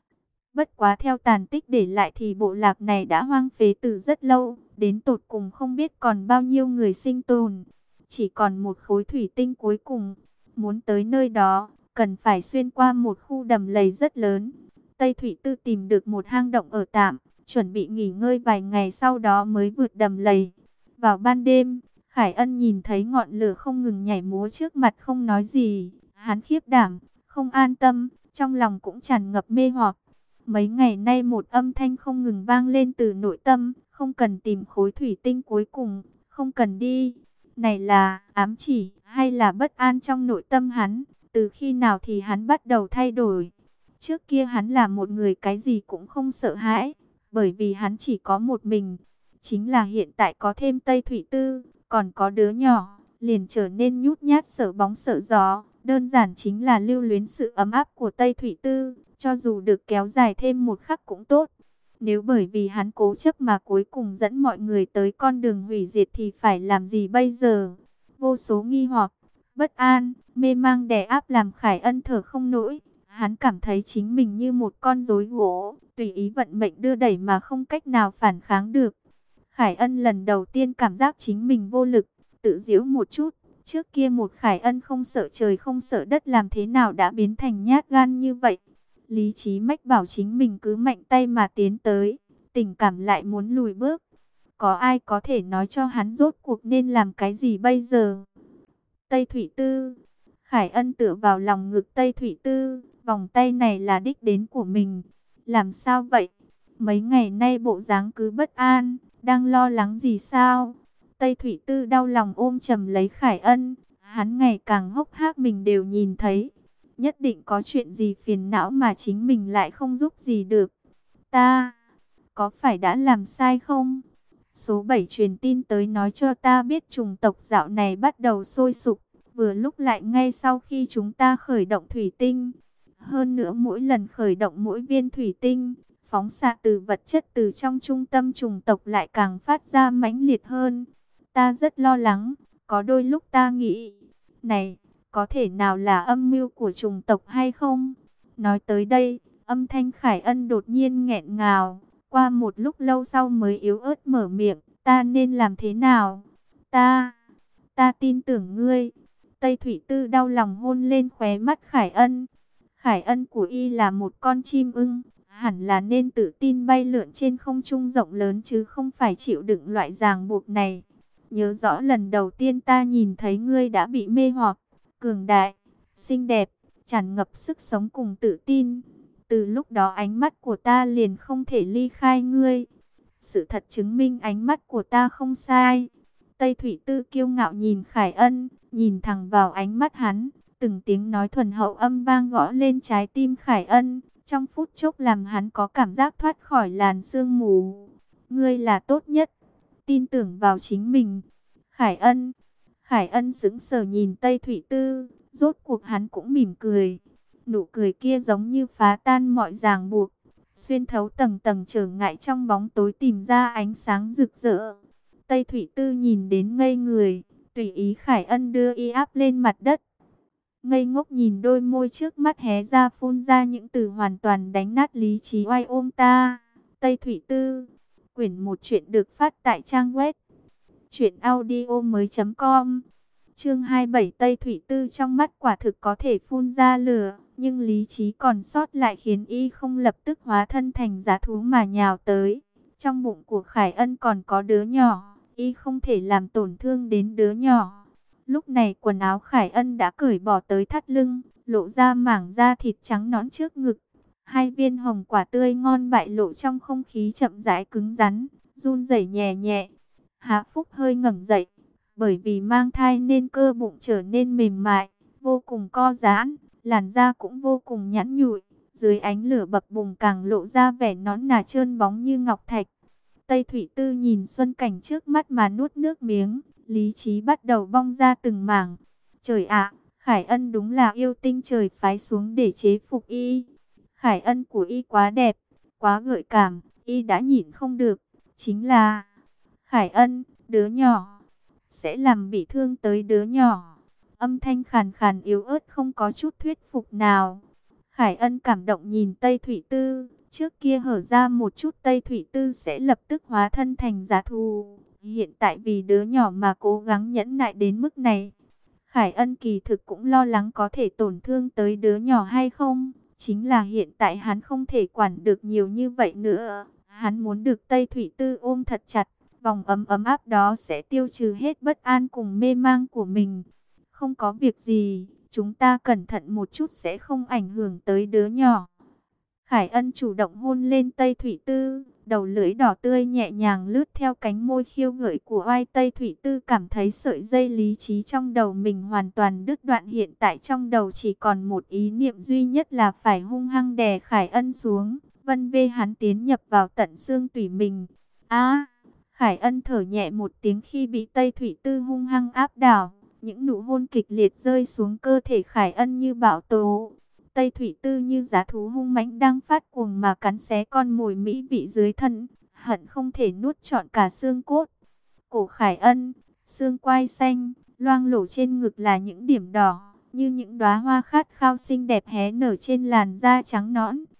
Bất quá theo tàn tích để lại thì bộ lạc này đã hoang phế từ rất lâu. Đến tột cùng không biết còn bao nhiêu người sinh tồn. Chỉ còn một khối thủy tinh cuối cùng. Muốn tới nơi đó, cần phải xuyên qua một khu đầm lầy rất lớn. Tây Thủy Tư tìm được một hang động ở tạm, chuẩn bị nghỉ ngơi vài ngày sau đó mới vượt đầm lầy. Vào ban đêm, Khải Ân nhìn thấy ngọn lửa không ngừng nhảy múa trước mặt không nói gì. Hắn khiếp đảm, không an tâm, trong lòng cũng tràn ngập mê hoặc. Mấy ngày nay một âm thanh không ngừng vang lên từ nội tâm, không cần tìm khối thủy tinh cuối cùng, không cần đi. Này là ám chỉ hay là bất an trong nội tâm hắn? Từ khi nào thì hắn bắt đầu thay đổi? Trước kia hắn là một người cái gì cũng không sợ hãi, bởi vì hắn chỉ có một mình. Chính là hiện tại có thêm Tây Thủy Tư, còn có đứa nhỏ, liền trở nên nhút nhát sợ bóng sợ gió. Đơn giản chính là lưu luyến sự ấm áp của Tây Thủy Tư, cho dù được kéo dài thêm một khắc cũng tốt. Nếu bởi vì hắn cố chấp mà cuối cùng dẫn mọi người tới con đường hủy diệt thì phải làm gì bây giờ? Vô số nghi hoặc, bất an, mê mang đè áp làm Khải Ân thở không nổi. Hắn cảm thấy chính mình như một con rối gỗ, tùy ý vận mệnh đưa đẩy mà không cách nào phản kháng được. Khải Ân lần đầu tiên cảm giác chính mình vô lực, tự giễu một chút. Trước kia một Khải Ân không sợ trời không sợ đất làm thế nào đã biến thành nhát gan như vậy. Lý trí mách bảo chính mình cứ mạnh tay mà tiến tới, tình cảm lại muốn lùi bước. Có ai có thể nói cho hắn rốt cuộc nên làm cái gì bây giờ? Tây Thủy Tư. Khải Ân tựa vào lòng ngực Tây Thủy Tư, vòng tay này là đích đến của mình. Làm sao vậy? Mấy ngày nay bộ dáng cứ bất an, đang lo lắng gì sao? Tây Thủy Tư đau lòng ôm chầm lấy Khải Ân, hắn ngày càng hốc hác mình đều nhìn thấy. Nhất định có chuyện gì phiền não mà chính mình lại không giúp gì được. Ta, có phải đã làm sai không? Số bảy truyền tin tới nói cho ta biết chủng tộc dạo này bắt đầu sôi sục, vừa lúc lại ngay sau khi chúng ta khởi động thủy tinh. Hơn nữa mỗi lần khởi động mỗi viên thủy tinh, phóng xạ từ vật chất từ trong trung tâm chủng tộc lại càng phát ra mãnh liệt hơn. Ta rất lo lắng, có đôi lúc ta nghĩ, này, có thể nào là âm mưu của chủng tộc hay không? Nói tới đây, âm thanh Khải Ân đột nhiên nghẹn ngào, qua một lúc lâu sau mới yếu ớt mở miệng, ta nên làm thế nào? Ta, ta tin tưởng ngươi. Tây Thủy Tư đau lòng hôn lên khóe mắt Khải Ân. Khải Ân của y là một con chim ưng, hẳn là nên tự tin bay lượn trên không trung rộng lớn chứ không phải chịu đựng loại ràng buộc này. Nhớ rõ lần đầu tiên ta nhìn thấy ngươi đã bị mê hoặc, cường đại, xinh đẹp, tràn ngập sức sống cùng tự tin. Từ lúc đó ánh mắt của ta liền không thể ly khai ngươi. Sự thật chứng minh ánh mắt của ta không sai. Tây Thủy Tư kiêu ngạo nhìn Khải Ân, nhìn thẳng vào ánh mắt hắn. Từng tiếng nói thuần hậu âm vang gõ lên trái tim Khải Ân, trong phút chốc làm hắn có cảm giác thoát khỏi làn sương mù. Ngươi là tốt nhất, tin tưởng vào chính mình. Khải Ân, Khải Ân sững sờ nhìn Tây Thủy Tư, rốt cuộc hắn cũng mỉm cười. Nụ cười kia giống như phá tan mọi ràng buộc, xuyên thấu tầng tầng trở ngại trong bóng tối tìm ra ánh sáng rực rỡ. Tây Thủy Tư nhìn đến ngây người, tùy ý Khải Ân đưa y áp lên mặt đất. Ngây ngốc nhìn đôi môi trước mắt hé ra phun ra những từ hoàn toàn đánh nát lý trí. Oai ôm ta. Tây Thủy Tư. Quyển một chuyện được phát tại trang web truyện audio mới chấm com. Chương hai mươi bảy. Tây Thủy Tư trong mắt quả thực có thể phun ra lửa, nhưng lý trí còn sót lại khiến y không lập tức hóa thân thành dã thú mà nhào tới. Trong bụng của Khải Ân còn có đứa nhỏ, y không thể làm tổn thương đến đứa nhỏ. Lúc này quần áo Khải Ân đã cởi bỏ tới thắt lưng, lộ ra mảng da thịt trắng nõn trước ngực. Hai viên hồng quả tươi ngon bại lộ trong không khí chậm rãi cứng rắn, run rẩy nhẹ nhẹ. Hạ Phúc hơi ngẩng dậy, bởi vì mang thai nên cơ bụng trở nên mềm mại, vô cùng co giãn, làn da cũng vô cùng nhẵn nhụi. Dưới ánh lửa bập bùng càng lộ ra vẻ nõn nà trơn bóng như ngọc thạch. Tây Thủy Tư nhìn xuân cảnh trước mắt mà nuốt nước miếng, lý trí bắt đầu bong ra từng mảng. Trời ạ, Khải Ân đúng là yêu tinh trời phái xuống để chế phục y. Khải Ân của y quá đẹp, quá gợi cảm, y đã nhịn không được. Chính là Khải Ân, đứa nhỏ, sẽ làm bị thương tới đứa nhỏ. Âm thanh khàn khàn yếu ớt không có chút thuyết phục nào. Khải Ân cảm động nhìn Tây Thủy Tư. Trước kia hở ra một chút Tây Thủy Tư sẽ lập tức hóa thân thành dã thú. Hiện tại vì đứa nhỏ mà cố gắng nhẫn nại đến mức này. Khải Ân kỳ thực cũng lo lắng có thể tổn thương tới đứa nhỏ hay không. Chính là hiện tại hắn không thể quản được nhiều như vậy nữa. Hắn muốn được Tây Thủy Tư ôm thật chặt. Vòng ấm ấm áp đó sẽ tiêu trừ hết bất an cùng mê mang của mình. Không có việc gì, chúng ta cẩn thận một chút sẽ không ảnh hưởng tới đứa nhỏ. Khải Ân chủ động hôn lên Tây Thủy Tư, đầu lưỡi đỏ tươi nhẹ nhàng lướt theo cánh môi khiêu gợi của oai. Tây Thủy Tư cảm thấy sợi dây lý trí trong đầu mình hoàn toàn đứt đoạn. Hiện tại trong đầu chỉ còn một ý niệm duy nhất là phải hung hăng đè Khải Ân xuống, vân vê hắn tiến nhập vào tận xương tủy mình. A, Khải Ân thở nhẹ một tiếng khi bị Tây Thủy Tư hung hăng áp đảo, những nụ hôn kịch liệt rơi xuống cơ thể Khải Ân như bão tố. Tây Thủy Tư như dã thú hung mãnh đang phát cuồng mà cắn xé con mồi mỹ vị dưới thân, hận không thể nuốt trọn cả xương cốt. Cổ Khải Ân, xương quai xanh, loang lổ trên ngực là những điểm đỏ, như những đóa hoa khát khao xinh đẹp hé nở trên làn da trắng nõn.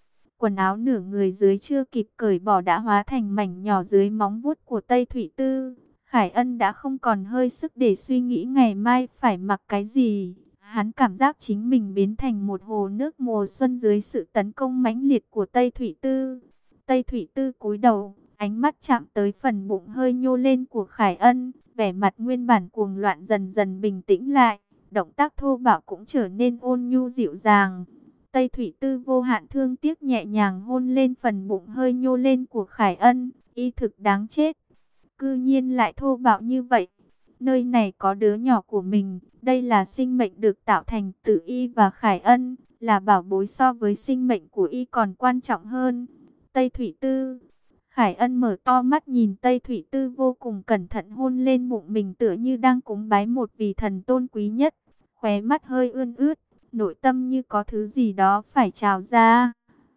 quần áo nửa người dưới chưa kịp cởi bỏ đã hóa thành mảnh nhỏ dưới móng vuốt của Tây Thủy Tư. Khải Ân đã không còn hơi sức để suy nghĩ ngày mai phải mặc cái gì. Hắn cảm giác chính mình biến thành một hồ nước mùa xuân dưới sự tấn công mãnh liệt của Tây Thủy Tư. Tây Thủy Tư cúi đầu, ánh mắt chạm tới phần bụng hơi nhô lên của Khải Ân, vẻ mặt nguyên bản cuồng loạn dần dần bình tĩnh lại, động tác thô bạo cũng trở nên ôn nhu dịu dàng. Tây Thủy Tư vô hạn thương tiếc nhẹ nhàng hôn lên phần bụng hơi nhô lên của Khải Ân, y thực đáng chết. Cư nhiên lại thô bạo như vậy. Nơi này có đứa nhỏ của mình, đây là sinh mệnh được tạo thành từ y và Khải Ân, là bảo bối so với sinh mệnh của y còn quan trọng hơn. Tây Thủy Tư. Khải Ân mở to mắt nhìn Tây Thủy Tư vô cùng cẩn thận hôn lên bụng mình tựa như đang cúng bái một vị thần tôn quý nhất. Khóe mắt hơi ươn ướt, nội tâm như có thứ gì đó phải trào ra.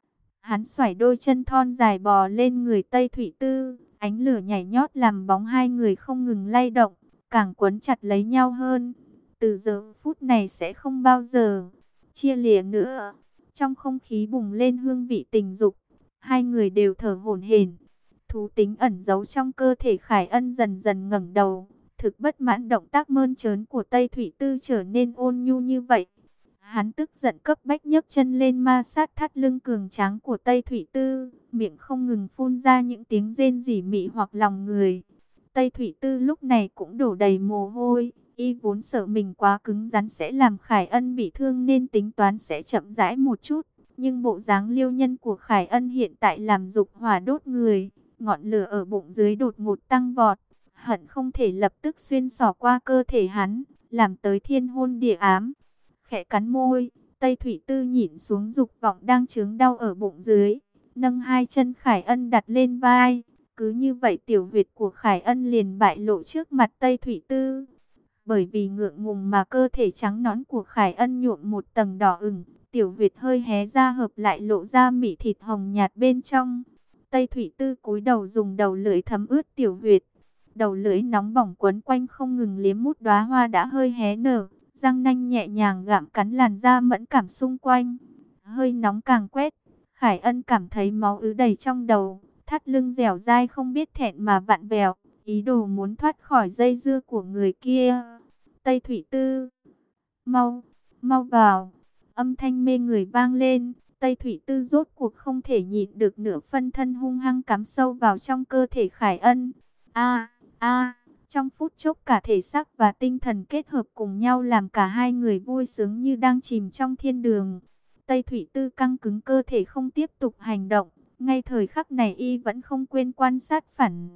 Hắn xoải đôi chân thon dài bò lên người Tây Thủy Tư, ánh lửa nhảy nhót làm bóng hai người không ngừng lay động, càng quấn chặt lấy nhau hơn. Từ giờ phút này sẽ không bao giờ chia lìa nữa. Trong không khí bùng lên hương vị tình dục, hai người đều thở hổn hển. Thú tính ẩn giấu trong cơ thể Khải Ân dần dần ngẩng đầu, thực bất mãn động tác mơn trớn của Tây Thủy Tư trở nên ôn nhu như vậy. Hắn tức giận cấp bách nhấc chân lên ma sát thắt lưng cường tráng của Tây Thủy Tư, miệng không ngừng phun ra những tiếng rên rỉ mị hoặc lòng người. Tây Thủy Tư lúc này cũng đổ đầy mồ hôi, y vốn sợ mình quá cứng rắn sẽ làm Khải Ân bị thương nên tính toán sẽ chậm rãi một chút. Nhưng bộ dáng liêu nhân của Khải Ân hiện tại làm dục hỏa đốt người, ngọn lửa ở bụng dưới đột ngột tăng vọt, hận không thể lập tức xuyên xỏ qua cơ thể hắn, làm tới thiên hôn địa ám. Khẽ cắn môi, Tây Thủy Tư nhịn xuống dục vọng đang chướng đau ở bụng dưới, nâng hai chân Khải Ân đặt lên vai. Cứ như vậy tiểu huyệt của Khải Ân liền bại lộ trước mặt Tây Thủy Tư. Bởi vì ngượng ngùng mà cơ thể trắng nõn của Khải Ân nhuộm một tầng đỏ ửng, tiểu huyệt hơi hé ra hợp lại lộ ra mị thịt hồng nhạt bên trong. Tây Thủy Tư cúi đầu dùng đầu lưỡi thấm ướt tiểu huyệt. Đầu lưỡi nóng bỏng quấn quanh không ngừng liếm mút đóa hoa đã hơi hé nở, răng nanh nhẹ nhàng gặm cắn làn da mẫn cảm xung quanh. Hơi nóng càng quét, Khải Ân cảm thấy máu ứ đầy trong đầu, thắt lưng dẻo dai không biết thẹn mà vặn vẹo, ý đồ muốn thoát khỏi dây dưa của người kia. Tây Thủy Tư, mau, mau vào. Âm thanh mê người vang lên, Tây Thủy Tư rốt cuộc không thể nhịn được nửa phân thân hung hăng cắm sâu vào trong cơ thể Khải Ân. A, a, trong phút chốc cả thể xác và tinh thần kết hợp cùng nhau làm cả hai người vui sướng như đang chìm trong thiên đường. Tây Thủy Tư căng cứng cơ thể không tiếp tục hành động, ngay thời khắc này y vẫn không quên quan sát phản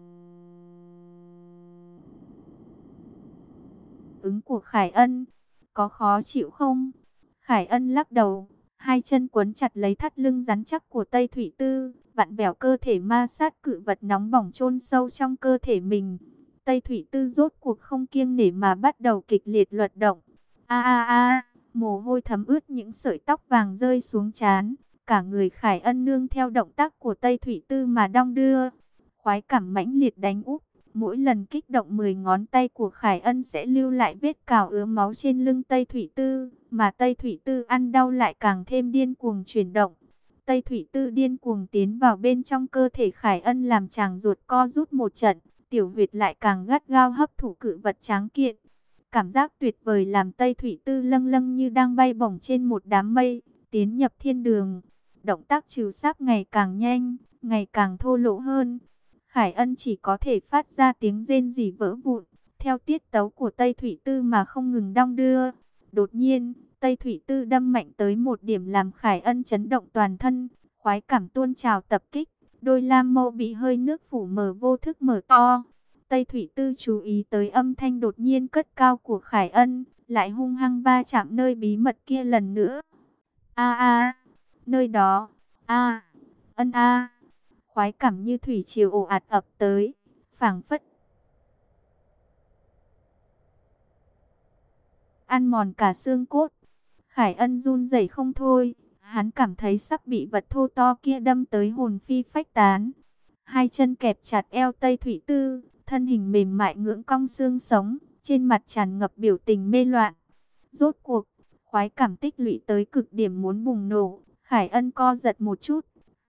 ứng của Khải Ân. Có khó chịu không? Khải Ân lắc đầu, hai chân quấn chặt lấy thắt lưng rắn chắc của Tây Thủy Tư, vặn vẹo cơ thể ma sát cự vật nóng bỏng chôn sâu trong cơ thể mình. Tây Thủy Tư rốt cuộc không kiêng nể mà bắt đầu kịch liệt luật động. A a a, mồ hôi thấm ướt những sợi tóc vàng rơi xuống trán, cả người Khải Ân nương theo động tác của Tây Thủy Tư mà đong đưa. Khoái cảm mãnh liệt đánh úp, mỗi lần kích động mười ngón tay của Khải Ân sẽ lưu lại vết cào ứa máu trên lưng Tây Thủy Tư, mà Tây Thủy Tư ăn đau lại càng thêm điên cuồng chuyển động. Tây Thủy Tư điên cuồng tiến vào bên trong cơ thể Khải Ân làm chàng ruột co rút một trận, tiểu huyệt lại càng gắt gao hấp thụ cự vật tráng kiện. Cảm giác tuyệt vời làm Tây Thủy Tư lâng lâng như đang bay bổng trên một đám mây, tiến nhập thiên đường. Động tác trừ sáp ngày càng nhanh, ngày càng thô lỗ hơn. Khải Ân chỉ có thể phát ra tiếng rên rỉ vỡ vụn, theo tiết tấu của Tây Thủy Tư mà không ngừng đong đưa. Đột nhiên, Tây Thủy Tư đâm mạnh tới một điểm làm Khải Ân chấn động toàn thân, khoái cảm tuôn trào tập kích, đôi lam mâu bị hơi nước phủ mờ vô thức mở to. Tây Thủy Tư chú ý tới âm thanh đột nhiên cất cao của Khải Ân, lại hung hăng va chạm nơi bí mật kia lần nữa. A a, nơi đó, a, ân a. Khoái cảm như thủy triều ồ ạt ập tới, phảng phất ăn mòn cả xương cốt. Khải Ân run rẩy không thôi, hắn cảm thấy sắp bị vật thô to kia đâm tới hồn phi phách tán. Hai chân kẹp chặt eo Tây Thủy Tư, thân hình mềm mại ngưỡng cong xương sống, trên mặt tràn ngập biểu tình mê loạn. Rốt cuộc, khoái cảm tích lũy tới cực điểm muốn bùng nổ, Khải Ân co giật một chút,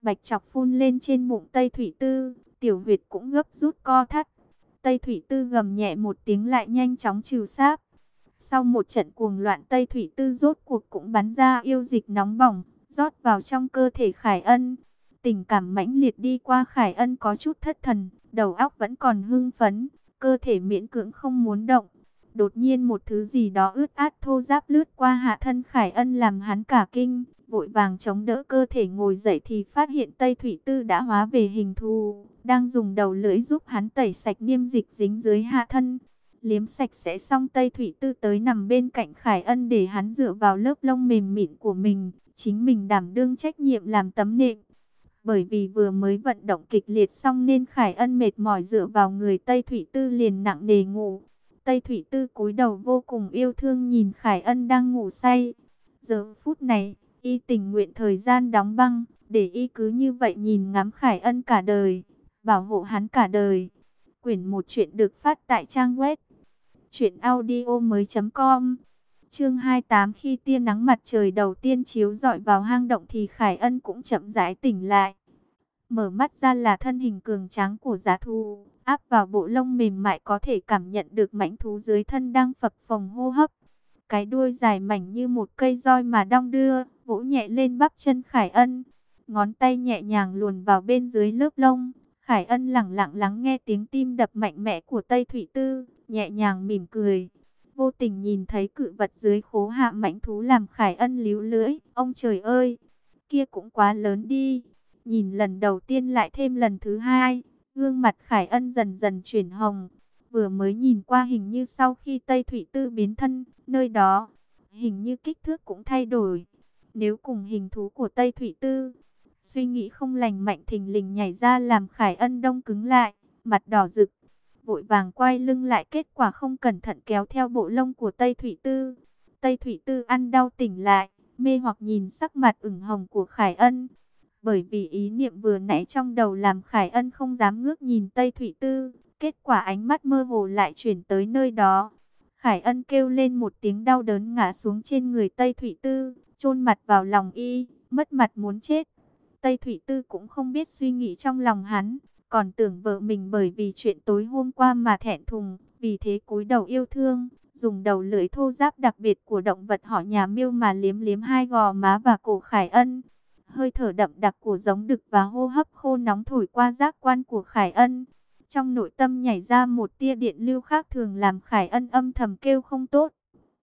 Bạch chọc phun lên trên bụng Tây Thủy Tư, tiểu huyệt cũng gấp rút co thắt. Tây Thủy Tư gầm nhẹ một tiếng lại nhanh chóng trừ sáp. Sau một trận cuồng loạn, Tây Thủy Tư rốt cuộc cũng bắn ra yêu dịch nóng bỏng, rót vào trong cơ thể Khải Ân. Tình cảm mãnh liệt đi qua, Khải Ân có chút thất thần, đầu óc vẫn còn hưng phấn, cơ thể miễn cưỡng không muốn động. Đột nhiên một thứ gì đó ướt át thô ráp lướt qua hạ thân Khải Ân làm hắn cả kinh, vội vàng chống đỡ cơ thể ngồi dậy thì phát hiện Tây Thủy Tư đã hóa về hình thù, đang dùng đầu lưỡi giúp hắn tẩy sạch niêm dịch dính dưới hạ thân. Liếm sạch sẽ xong, Tây Thủy Tư tới nằm bên cạnh Khải Ân để hắn dựa vào lớp lông mềm mịn của mình, chính mình đảm đương trách nhiệm làm tấm nệm. Bởi vì vừa mới vận động kịch liệt xong nên Khải Ân mệt mỏi dựa vào người Tây Thủy Tư liền nặng nề ngủ. Tây Thủy Tư cúi đầu vô cùng yêu thương nhìn Khải Ân đang ngủ say. Giờ phút này, y tình nguyện thời gian đóng băng, để y cứ như vậy nhìn ngắm Khải Ân cả đời, bảo hộ hắn cả đời. Quyển một chuyện được phát tại trang web truyện audio mới chấm com. Chương hai mươi tám. Khi tia nắng mặt trời đầu tiên chiếu rọi vào hang động thì Khải Ân cũng chậm rãi tỉnh lại. Mở mắt ra là thân hình cường tráng của dã thú, áp vào bộ lông mềm mại có thể cảm nhận được mãnh thú dưới thân đang phập phồng hô hấp. Cái đuôi dài mảnh như một cây roi mà đong đưa, vỗ nhẹ lên bắp chân Khải Ân. Ngón tay nhẹ nhàng luồn vào bên dưới lớp lông. Khải Ân lặng lặng lắng nghe tiếng tim đập mạnh mẽ của Tây Thủy Tư, nhẹ nhàng mỉm cười. Vô tình nhìn thấy cự vật dưới khố hạ mãnh thú làm Khải Ân líu lưỡi. Ông trời ơi, kia cũng quá lớn đi. Nhìn lần đầu tiên lại thêm lần thứ hai, gương mặt Khải Ân dần dần chuyển hồng. Vừa mới nhìn qua hình như sau khi Tây Thủy Tư biến thân, nơi đó, hình như kích thước cũng thay đổi. Nếu cùng hình thú của Tây Thủy Tư, suy nghĩ không lành mạnh thình lình nhảy ra làm Khải Ân đông cứng lại, mặt đỏ rực. Vội vàng quay lưng lại, kết quả không cẩn thận kéo theo bộ lông của Tây Thủy Tư. Tây Thủy Tư ăn đau tỉnh lại, mê hoặc nhìn sắc mặt ửng hồng của Khải Ân. Bởi vì ý niệm vừa nãy trong đầu làm Khải Ân không dám ngước nhìn Tây Thủy Tư. Kết quả ánh mắt mơ hồ lại chuyển tới nơi đó. Khải Ân kêu lên một tiếng đau đớn ngã xuống trên người Tây Thủy Tư, chôn mặt vào lòng y, mất mặt muốn chết. Tây Thủy Tư cũng không biết suy nghĩ trong lòng hắn, còn tưởng vợ mình bởi vì chuyện tối hôm qua mà thẹn thùng, vì thế cúi đầu yêu thương, dùng đầu lưỡi thô ráp đặc biệt của động vật họ nhà Miêu mà liếm liếm hai gò má và cổ Khải Ân. Hơi thở đậm đặc của giống đực và hô hấp khô nóng thổi qua giác quan của Khải Ân. Trong nội tâm nhảy ra một tia điện lưu khác thường làm Khải Ân âm thầm kêu không tốt.